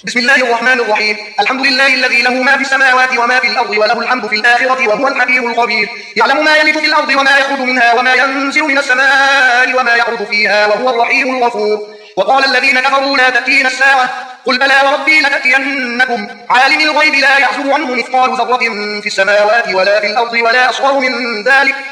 بسم الله الرحمن الرحيم. الحمد لله الذي له ما في السماوات وما في الأرض وله الحمد في الآخرة وهو الحكيم الخبير. يعلم ما يلج في الأرض وما يخرج منها وما ينزل من السماء وما يعرج فيها وهو الرحيم الغفور. وقال الذين كفروا لا تأتينا الساعة قل بلى وربي لتأتينكم عالم الغيب لا يعزب عنه مثقال ذرة في السماوات ولا في الأرض ولا أصغر من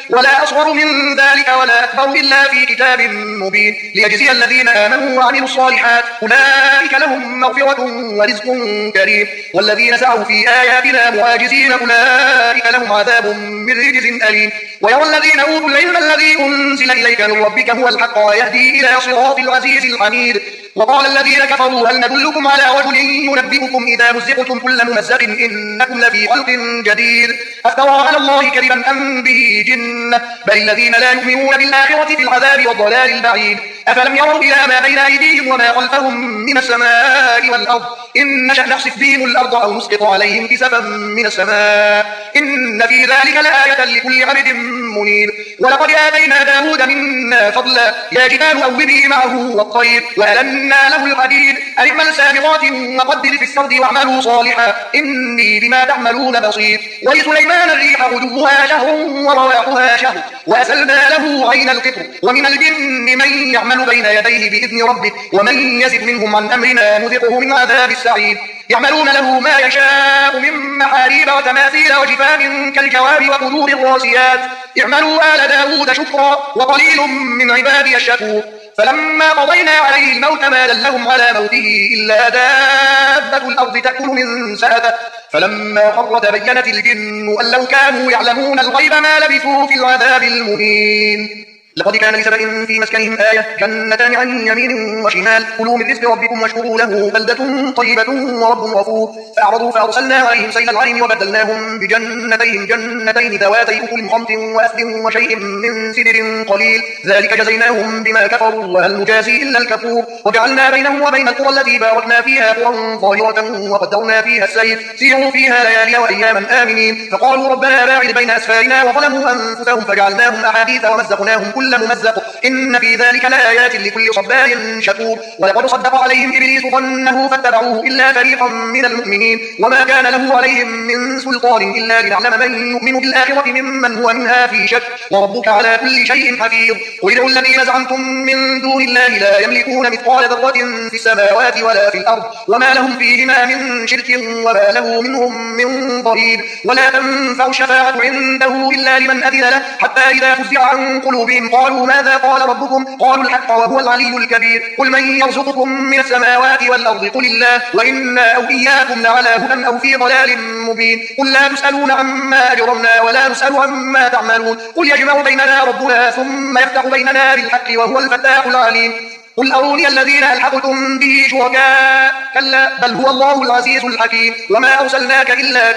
ذلك ولا أكبر إلا في كتاب مبين ليجزي الذين آمنوا وعملوا الصالحات أولئك لهم مغفرة ورزق كريم. والذين سعوا في آياتنا معاجزين أولئك لهم عذاب من رجز أليم. ويرى الذين أوتوا العلم الذي أنزل إليك من ربك هو الحق ويهدي إلى صراط العزيز الحميد. وقال الذين كفروا هل ندلكم على رجل ينبئكم إذا مزقتم كل ممزق إنكم لفي خلق جديد أفترى على الله كذبا أم به جنة بل الذين لا يؤمنون بالآخرة في العذاب والضلال البعيد. أفلم يروا إلى ما بين أيديهم وما خلفهم من السماء والأرض إن نشأ نخسف بهم الأرض أو نسقط عليهم كسفا من السماء إن في ذلك لآية لكل عبد منيب. ولقد آتينا داود منا فضلا يا جبال أوبي معه والطير وألنا له الحديد أن اعمل سابغات وقدر في السرد واعملوا صالحا إني بما تعملون بصير. ولسليمان الريح غدوها شهر ورواحها شهر وأسلنا له عين القطر ومن الجن من يعمل بين يديه بإذن ربه ومن يزد منهم عن أمرنا نذقه من عذاب السعير. يعملون له ما يشاء من محاريب وتماثيل وجفان كالجواب وقدور الراسيات اعملوا آل داود شكرا وقليل من عبادي الشكور. فلما قضينا عليه الموت ما دلهم على موته إلا دابة الأرض تأكل من سأته فلما خر تبينت الجن أن لو كانوا يعلمون الغيب ما لبثوا في العذاب المهين. لقد كان لسبأ في مسكنهم آية جنتان عن يمين وشمال كلوا من رزق ربكم واشكروا له بلدة طيبة ورب غفور. فأعرضوا فأرسلنا عليهم سيل العرم وبدلناهم بجنتين جنتين ذواتي أكل خمط وأثل وشيء من سدر قليل ذلك جزيناهم بما كفروا وهل نجازي إلا الكفور. وجعلنا بينهم وبين القرى التي باركنا فيها قرى ظاهرة وقدرنا فيها السير سيروا فيها ليالي وأياما آمنين. فقالوا ربنا باعد بين أسفارنا وظلموا أنفسهم فجعلناهم أحاديث ومزقناهم كل ممزق إن في ذلك لآيات لكل صبار شكور. ولقد صدق عليهم إبليس ظنه فاتبعوه إلا فريقا من المؤمنين وما كان له عليهم من سلطان إلا لنعلم من يؤمن بالآخرة ممن هو منها في شك وربك على كل شيء حفيظ. وادعوا الذين زعمتم من دون الله لا يملكون مثقال ذرة في السماوات ولا في الأرض وما لهم فيهما من شرك وما له منهم من ضريب. ولا تنفع الشفاعة عنده إلا لمن أذن له حتى إذا فزع عن قلوبهم قالوا ماذا قال ربكم قالوا الحق وهو العلي الكبير. قل من يرزقكم من السماوات والأرض قل الله وإنا أو إياكم لعلى هدى أو في ضلال مبين. قل لا تسألون عما أجرمنا ولا نسأل عما تعملون قل يجمع بيننا ربنا ثم يفتح بيننا بالحق وهو الفتاح العليم. قل أروني الذين ألحقتم به شركاء كلا بل هو الله العزيز الحكيم. وما أرسلناك إلا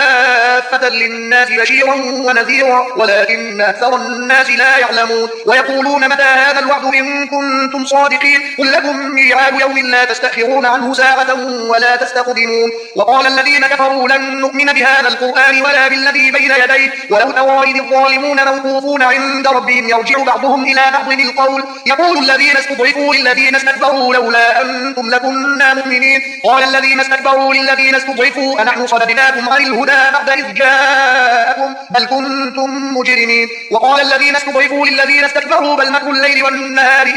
كافة للناس بشيرا ونذيرا ولكن أكثر الناس لا يعلمون. ويقولون متى هذا الوعد إن كنتم صادقين قل لكم ميعاد يوم لا تستأخرون عنه ساعة ولا تستقدمون. وقال الذين كفروا لن نؤمن بهذا القرآن ولا بالذي بين يديه ولو ترى إذ الظالمون موقوفون عند ربهم يرجع بعضهم إلى بعض القول يقول الذين استضعفوا للذين استكبروا لولا أنتم لكنا مؤمنين قال الذين استكبروا للذين استضعفوا أنحن صددناكم عن الهدى بعد إذ جاءكم بل كنتم مجرمين. وقال الذين استضعفوا للذين استكبروا بل مكر الليل والنهار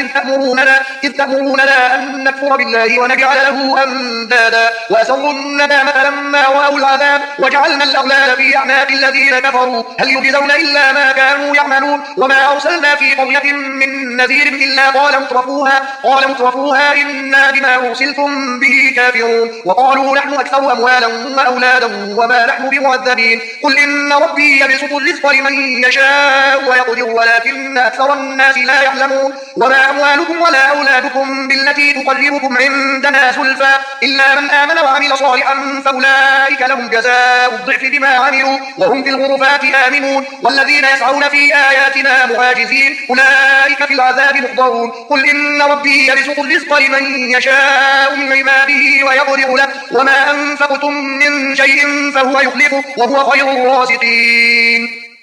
إذ تأمروننا أن نكفر بالله ونجعل له أندادا وأسروا الندامة لما رأوا العذاب وجعلنا الأغلال في أعناق الذين كفروا هل يجزون إلا ما كانوا يعملون. وما أرسلنا في قرية من نذير إلا قال مترفوها إنا بما أرسلتم به كافرون وقالوا نحن أكثر أموالا وأولادا وما نحن بمعذبين. قل إن ربي يبسط الرزق لمن يشاء ويقدر ولكن أكثر الناس لا يعلمون. وما أموالكم ولا أولادكم بالتي تقربكم عندنا زلفى إلا من آمن وعمل صالحا فأولئك لهم جزاء الضعف بما عملوا وهم في الغرفات آمنون. والذين يسعون في آياتنا معاجزين أولئك في العذاب محضرون. قل إن ربي يبسط الرزق لمن يشاء من عباده ويقدر له وما أنفقتم من شيء فهو يخلفه وهو خير الرازقين.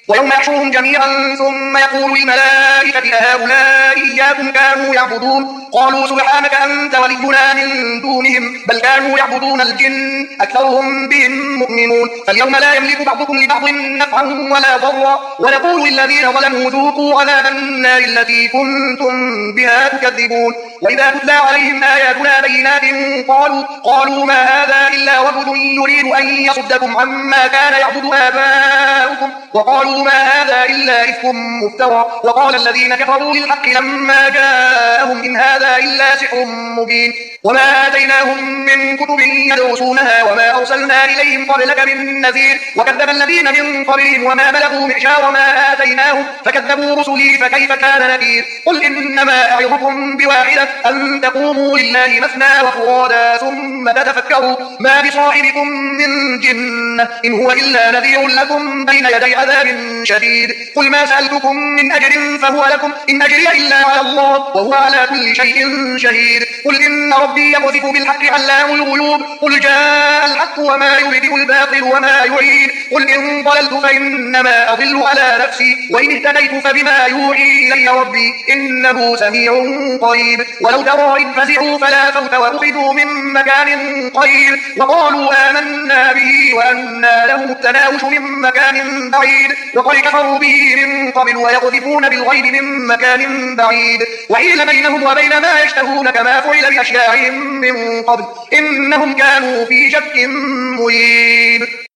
ويوم يحشرهم جميعا ثم يقول للملائكة أهؤلاء إياكم كانوا يعبدون قالوا سبحانك أنت ولينا من دونهم بل كانوا يعبدون الجن أكثرهم بهم مؤمنون فاليوم لا يملك بعضكم لبعض نفعا ولا ضرا ونقول للذين ظلموا ذوقوا عذاب النار التي كنتم بها تكذبون وإذا تتلى عليهم آياتنا بينات قالوا ما هذا إلا وجد يريد أن يصدكم عما كان يعبد آباؤكم وقالوا ما هذا إلا إفك مفترى وقال الذين كفروا للحق لما جاءهم إن هذا إلا سحر مبين وما آتيناهم من كتب يدرسونها وما أرسلنا إليهم قبلك من نذير وكذب الذين من قبلهم وما بلغوا معشار ما آتيناهم فكذبوا رسلي فكيف كان نكير قل إنما أعظكم بواحدة أن تقوموا لله مثنى وفرادا ثم تتفكروا ما بصاحبكم من جنة إن هو إلا نذير لكم بين يدي عذاب شديد قل ما سألتكم من أجر فهو لكم إن أجري إلا على الله وهو على كل شيء شهيد قل إن ربي يقذف بالحق علام الغيوب قل جاء الحق وما يبدئ الباطل وما يعيد قل إن ضللت فإنما أضل على نفسي وإن اهتديت فبما يوحي إلي ربي إنه سميع قريب ولو ترى إذ فزعوا فلا فوت وأخذوا من مكان قريب وقالوا آمنا به وأنى لهم التناوش من مكان بعيد وقد كفروا به من قبل ويقذفون بالغيب من مكان بعيد وحيل بينهم وبين ما يشتهون كما فعل بأشياعهم من قبل إنهم كانوا في شك مريب.